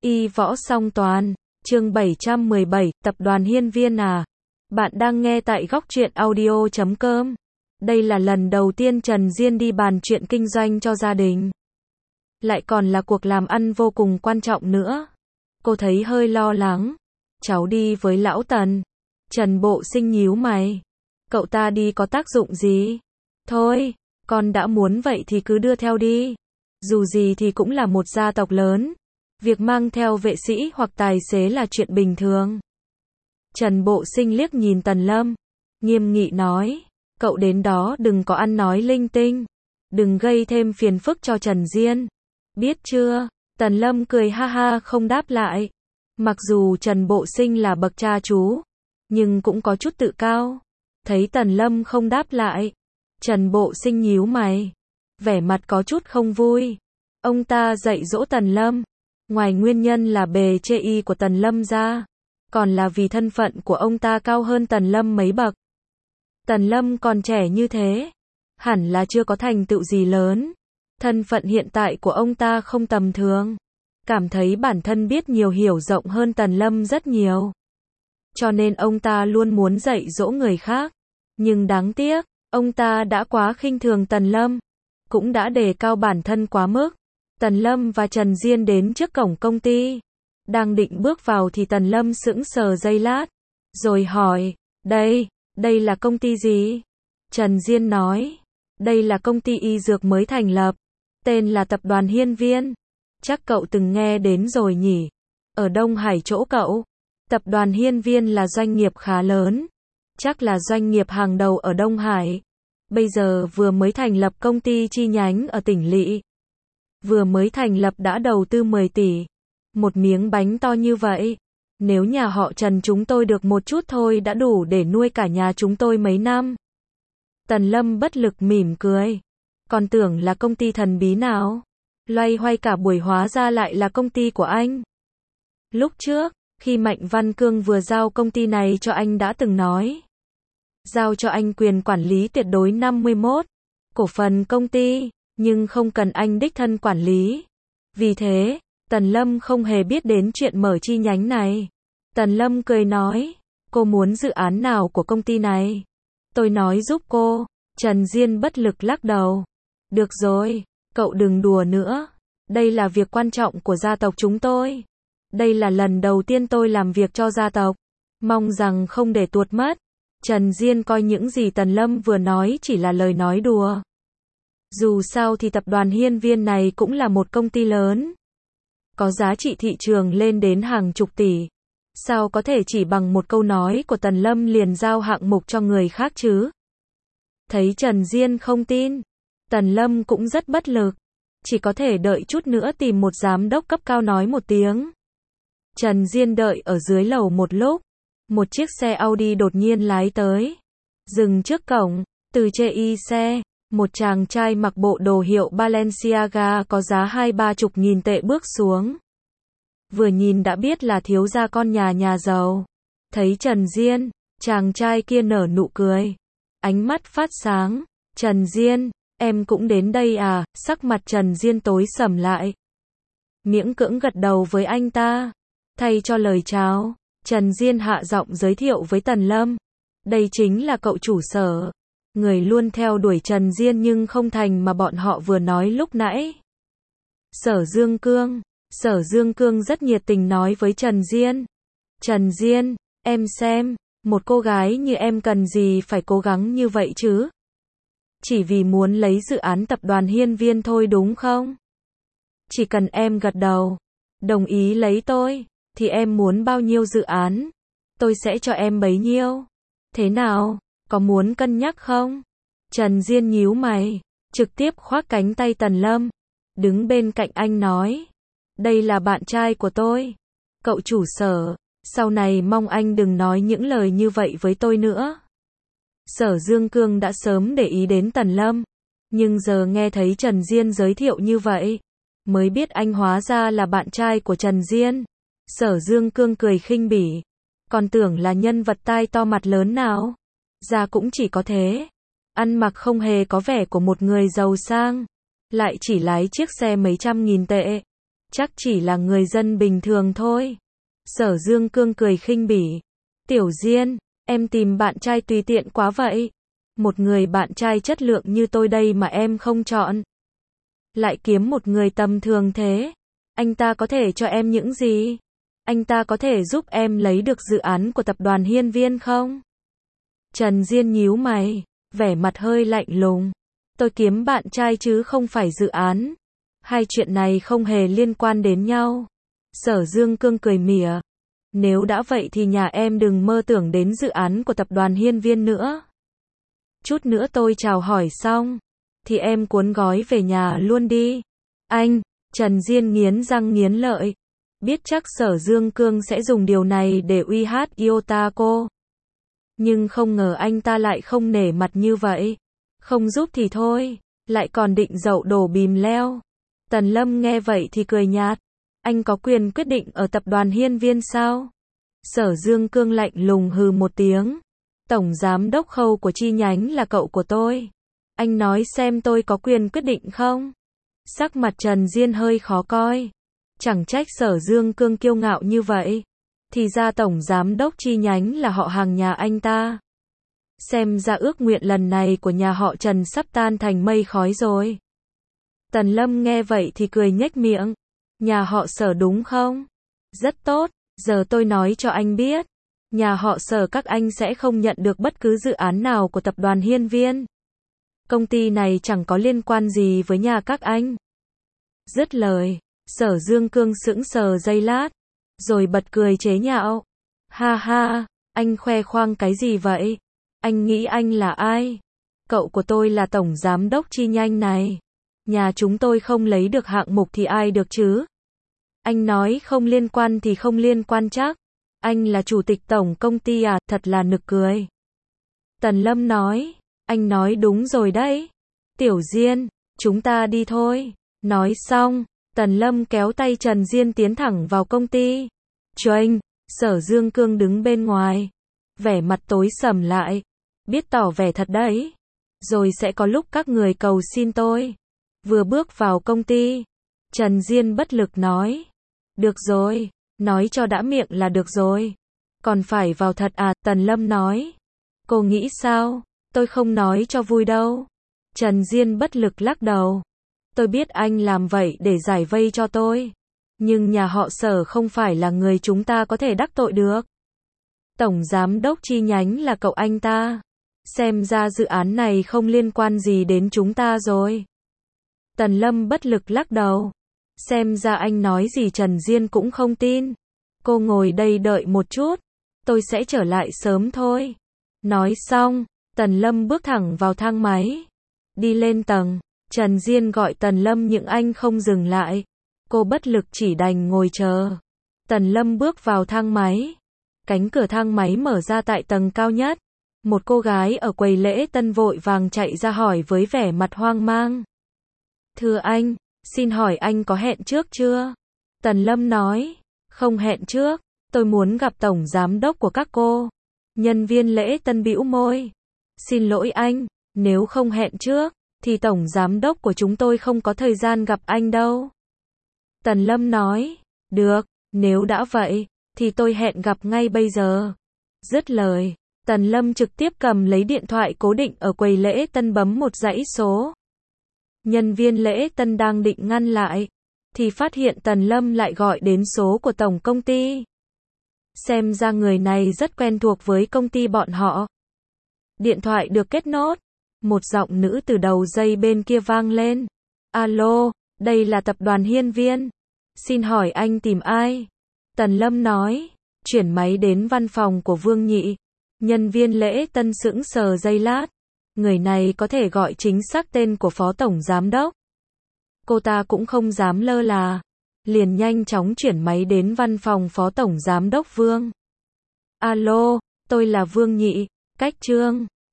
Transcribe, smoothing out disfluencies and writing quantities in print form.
Y võ song toàn, chương 717, tập đoàn Hiên Viên à. Bạn đang nghe tại góc truyện audio.com. Đây là lần đầu tiên Trần Diên đi bàn chuyện kinh doanh cho gia đình. Lại còn là cuộc làm ăn vô cùng quan trọng nữa. Cô thấy hơi lo lắng. Cháu đi với lão Tần. Trần Bộ Sinh nhíu mày. Cậu ta đi có tác dụng gì? Thôi, con đã muốn vậy thì cứ đưa theo đi. Dù gì thì cũng là một gia tộc lớn. Việc mang theo vệ sĩ hoặc tài xế là chuyện bình thường. Trần Bộ Sinh liếc nhìn Tần Lâm, nghiêm nghị nói, cậu đến đó đừng có ăn nói linh tinh, đừng gây thêm phiền phức cho Trần Diên. Biết chưa? Tần Lâm cười ha ha không đáp lại. Mặc dù Trần Bộ Sinh là bậc cha chú, nhưng cũng có chút tự cao. Thấy Tần Lâm không đáp lại, Trần Bộ Sinh nhíu mày, vẻ mặt có chút không vui. Ông ta dạy dỗ Tần Lâm, ngoài nguyên nhân là bề chê y của Tần Lâm ra, còn là vì thân phận của ông ta cao hơn Tần Lâm mấy bậc. Tần Lâm còn trẻ như thế, hẳn là chưa có thành tựu gì lớn. Thân phận hiện tại của ông ta không tầm thường. Cảm thấy bản thân biết nhiều hiểu rộng hơn Tần Lâm rất nhiều. Cho nên ông ta luôn muốn dạy dỗ người khác. Nhưng đáng tiếc, ông ta đã quá khinh thường Tần Lâm, cũng đã đề cao bản thân quá mức. Tần Lâm và Trần Diên đến trước cổng công ty. Đang định bước vào thì Tần Lâm sững sờ giây lát, rồi hỏi, đây là công ty gì? Trần Diên nói, đây là công ty y dược mới thành lập, tên là tập đoàn Hiên Viên. Chắc cậu từng nghe đến rồi nhỉ? Ở Đông Hải chỗ cậu, tập đoàn Hiên Viên là doanh nghiệp khá lớn, chắc là doanh nghiệp hàng đầu ở Đông Hải. Bây giờ vừa mới thành lập công ty chi nhánh ở tỉnh lỵ. Vừa mới thành lập đã đầu tư 10 tỷ. Một miếng bánh to như vậy, nếu nhà họ Trần chúng tôi được một chút thôi đã đủ để nuôi cả nhà chúng tôi mấy năm. Tần Lâm bất lực mỉm cười. Còn tưởng là công ty thần bí nào. Loay hoay cả buổi hóa ra lại là công ty của anh. Lúc trước, khi Mạnh Văn Cương vừa giao công ty này cho anh đã từng nói. Giao cho anh quyền quản lý tuyệt đối 51 cổ phần công ty, nhưng không cần anh đích thân quản lý. Vì thế, Tần Lâm không hề biết đến chuyện mở chi nhánh này. Tần Lâm cười nói, cô muốn dự án nào của công ty này? Tôi nói giúp cô. Trần Diên bất lực lắc đầu. Được rồi, cậu đừng đùa nữa. Đây là việc quan trọng của gia tộc chúng tôi. Đây là lần đầu tiên tôi làm việc cho gia tộc. Mong rằng không để tuột mất. Trần Diên coi những gì Tần Lâm vừa nói chỉ là lời nói đùa. Dù sao thì tập đoàn Hiên Viên này cũng là một công ty lớn. Có giá trị thị trường lên đến hàng chục tỷ. Sao có thể chỉ bằng một câu nói của Tần Lâm liền giao hạng mục cho người khác chứ? Thấy Trần Diên không tin, Tần Lâm cũng rất bất lực. Chỉ có thể đợi chút nữa tìm một giám đốc cấp cao nói một tiếng. Trần Diên đợi ở dưới lầu một lúc. Một chiếc xe Audi đột nhiên lái tới. Dừng trước cổng, từ chê y xe. Một chàng trai mặc bộ đồ hiệu Balenciaga có giá 20-30 nghìn tệ bước xuống. Vừa nhìn đã biết là thiếu gia con nhà giàu. Thấy Trần Diên, chàng trai kia nở nụ cười. Ánh mắt phát sáng. Trần Diên, em cũng đến đây à? Sắc mặt Trần Diên tối sầm lại. Miễn cưỡng gật đầu với anh ta. Thay cho lời chào, Trần Diên hạ giọng giới thiệu với Tần Lâm. Đây chính là cậu chủ sở. Người luôn theo đuổi Trần Diên nhưng không thành mà bọn họ vừa nói lúc nãy. Sở Dương Cương. Sở Dương Cương rất nhiệt tình nói với Trần Diên. Trần Diên, em xem, một cô gái như em cần gì phải cố gắng như vậy chứ? Chỉ vì muốn lấy dự án tập đoàn Hiên Viên thôi đúng không? Chỉ cần em gật đầu, đồng ý lấy tôi, thì em muốn bao nhiêu dự án, tôi sẽ cho em bấy nhiêu. Thế nào? Có muốn cân nhắc không? Trần Diên nhíu mày, trực tiếp khoác cánh tay Tần Lâm, đứng bên cạnh anh nói. Đây là bạn trai của tôi. Cậu chủ sở, sau này mong anh đừng nói những lời như vậy với tôi nữa. Sở Dương Cương đã sớm để ý đến Tần Lâm, nhưng giờ nghe thấy Trần Diên giới thiệu như vậy, mới biết anh hóa ra là bạn trai của Trần Diên. Sở Dương Cương cười khinh bỉ, còn tưởng là nhân vật tai to mặt lớn nào. Ra cũng chỉ có thế. Ăn mặc không hề có vẻ của một người giàu sang. Lại chỉ lái chiếc xe mấy trăm nghìn tệ. Chắc chỉ là người dân bình thường thôi. Sở Dương Cương cười khinh bỉ. Tiểu Diên, em tìm bạn trai tùy tiện quá vậy. Một người bạn trai chất lượng như tôi đây mà em không chọn. Lại kiếm một người tầm thường thế. Anh ta có thể cho em những gì? Anh ta có thể giúp em lấy được dự án của tập đoàn Hiên Viên không? Trần Diên nhíu mày, vẻ mặt hơi lạnh lùng. Tôi kiếm bạn trai chứ không phải dự án. Hai chuyện này không hề liên quan đến nhau. Sở Dương Cương cười mỉa. Nếu đã vậy thì nhà em đừng mơ tưởng đến dự án của tập đoàn Hiên Viên nữa. Chút nữa tôi chào hỏi xong, thì em cuốn gói về nhà luôn đi. Anh, Trần Diên nghiến răng nghiến lợi. Biết chắc Sở Dương Cương sẽ dùng điều này để uy hát Iota cô. Nhưng không ngờ anh ta lại không nể mặt như vậy. Không giúp thì thôi, lại còn định dậu đổ bìm leo. Tần Lâm nghe vậy thì cười nhạt. Anh có quyền quyết định ở tập đoàn Hiên Viên sao? Sở Dương Cương lạnh lùng hừ một tiếng. Tổng giám đốc Khâu của chi nhánh là cậu của tôi. Anh nói xem tôi có quyền quyết định không? Sắc mặt Trần Diên hơi khó coi. Chẳng trách Sở Dương Cương kiêu ngạo như vậy. Thì ra tổng giám đốc chi nhánh là họ hàng nhà anh ta. Xem ra ước nguyện lần này của nhà họ Trần sắp tan thành mây khói rồi. Tần Lâm nghe vậy thì cười nhếch miệng. Nhà họ Sở đúng không? Rất tốt, giờ tôi nói cho anh biết. Nhà họ Sở các anh sẽ không nhận được bất cứ dự án nào của tập đoàn Hiên Viên. Công ty này chẳng có liên quan gì với nhà các anh. Dứt lời, Sở Dương Cương sững sờ giây lát, rồi bật cười chế nhạo. Ha ha, anh khoe khoang cái gì vậy? Anh nghĩ anh là ai? Cậu của tôi là tổng giám đốc chi nhánh này. Nhà chúng tôi không lấy được hạng mục thì ai được chứ? Anh nói không liên quan thì không liên quan chắc. Anh là chủ tịch tổng công ty à, thật là nực cười. Tần Lâm nói, anh nói đúng rồi đấy. Tiểu Diên, chúng ta đi thôi. Nói xong, Tần Lâm kéo tay Trần Diên tiến thẳng vào công ty. Choanh, Sở Dương Cương đứng bên ngoài. Vẻ mặt tối sầm lại. Biết tỏ vẻ thật đấy. Rồi sẽ có lúc các người cầu xin tôi. Vừa bước vào công ty, Trần Diên bất lực nói. Được rồi, nói cho đã miệng là được rồi. Còn phải vào thật à, Tần Lâm nói. Cô nghĩ sao? Tôi không nói cho vui đâu. Trần Diên bất lực lắc đầu. Tôi biết anh làm vậy để giải vây cho tôi. Nhưng nhà họ Sở không phải là người chúng ta có thể đắc tội được. Tổng giám đốc chi nhánh là cậu anh ta. Xem ra dự án này không liên quan gì đến chúng ta rồi. Tần Lâm bất lực lắc đầu. Xem ra anh nói gì Trần Diên cũng không tin. Cô ngồi đây đợi một chút. Tôi sẽ trở lại sớm thôi. Nói xong, Tần Lâm bước thẳng vào thang máy. Đi lên tầng, Trần Diên gọi Tần Lâm nhưng anh không dừng lại. Cô bất lực chỉ đành ngồi chờ. Tần Lâm bước vào thang máy. Cánh cửa thang máy mở ra tại tầng cao nhất. Một cô gái ở quầy lễ tân vội vàng chạy ra hỏi với vẻ mặt hoang mang. Thưa anh, xin hỏi anh có hẹn trước chưa? Tần Lâm nói, không hẹn trước, tôi muốn gặp tổng giám đốc của các cô. Nhân viên lễ tân bĩu môi. Xin lỗi anh, nếu không hẹn trước, thì tổng giám đốc của chúng tôi không có thời gian gặp anh đâu. Tần Lâm nói, được, nếu đã vậy, thì tôi hẹn gặp ngay bây giờ. Dứt lời, Tần Lâm trực tiếp cầm lấy điện thoại cố định ở quầy lễ tân bấm một dãy số. Nhân viên lễ tân đang định ngăn lại, thì phát hiện Tần Lâm lại gọi đến số của tổng công ty. Xem ra người này rất quen thuộc với công ty bọn họ. Điện thoại được kết nối. Một giọng nữ từ đầu dây bên kia vang lên. Alo, đây là tập đoàn Hiên Viên. Xin hỏi anh tìm ai? Tần Lâm nói, chuyển máy đến văn phòng của Vương Nhị. Nhân viên lễ tân sững sờ giây lát. Người này có thể gọi chính xác tên của phó tổng giám đốc. Cô ta cũng không dám lơ là. Liền nhanh chóng chuyển máy đến văn phòng phó tổng giám đốc Vương. Alo, tôi là Vương Nhị, cách Trương.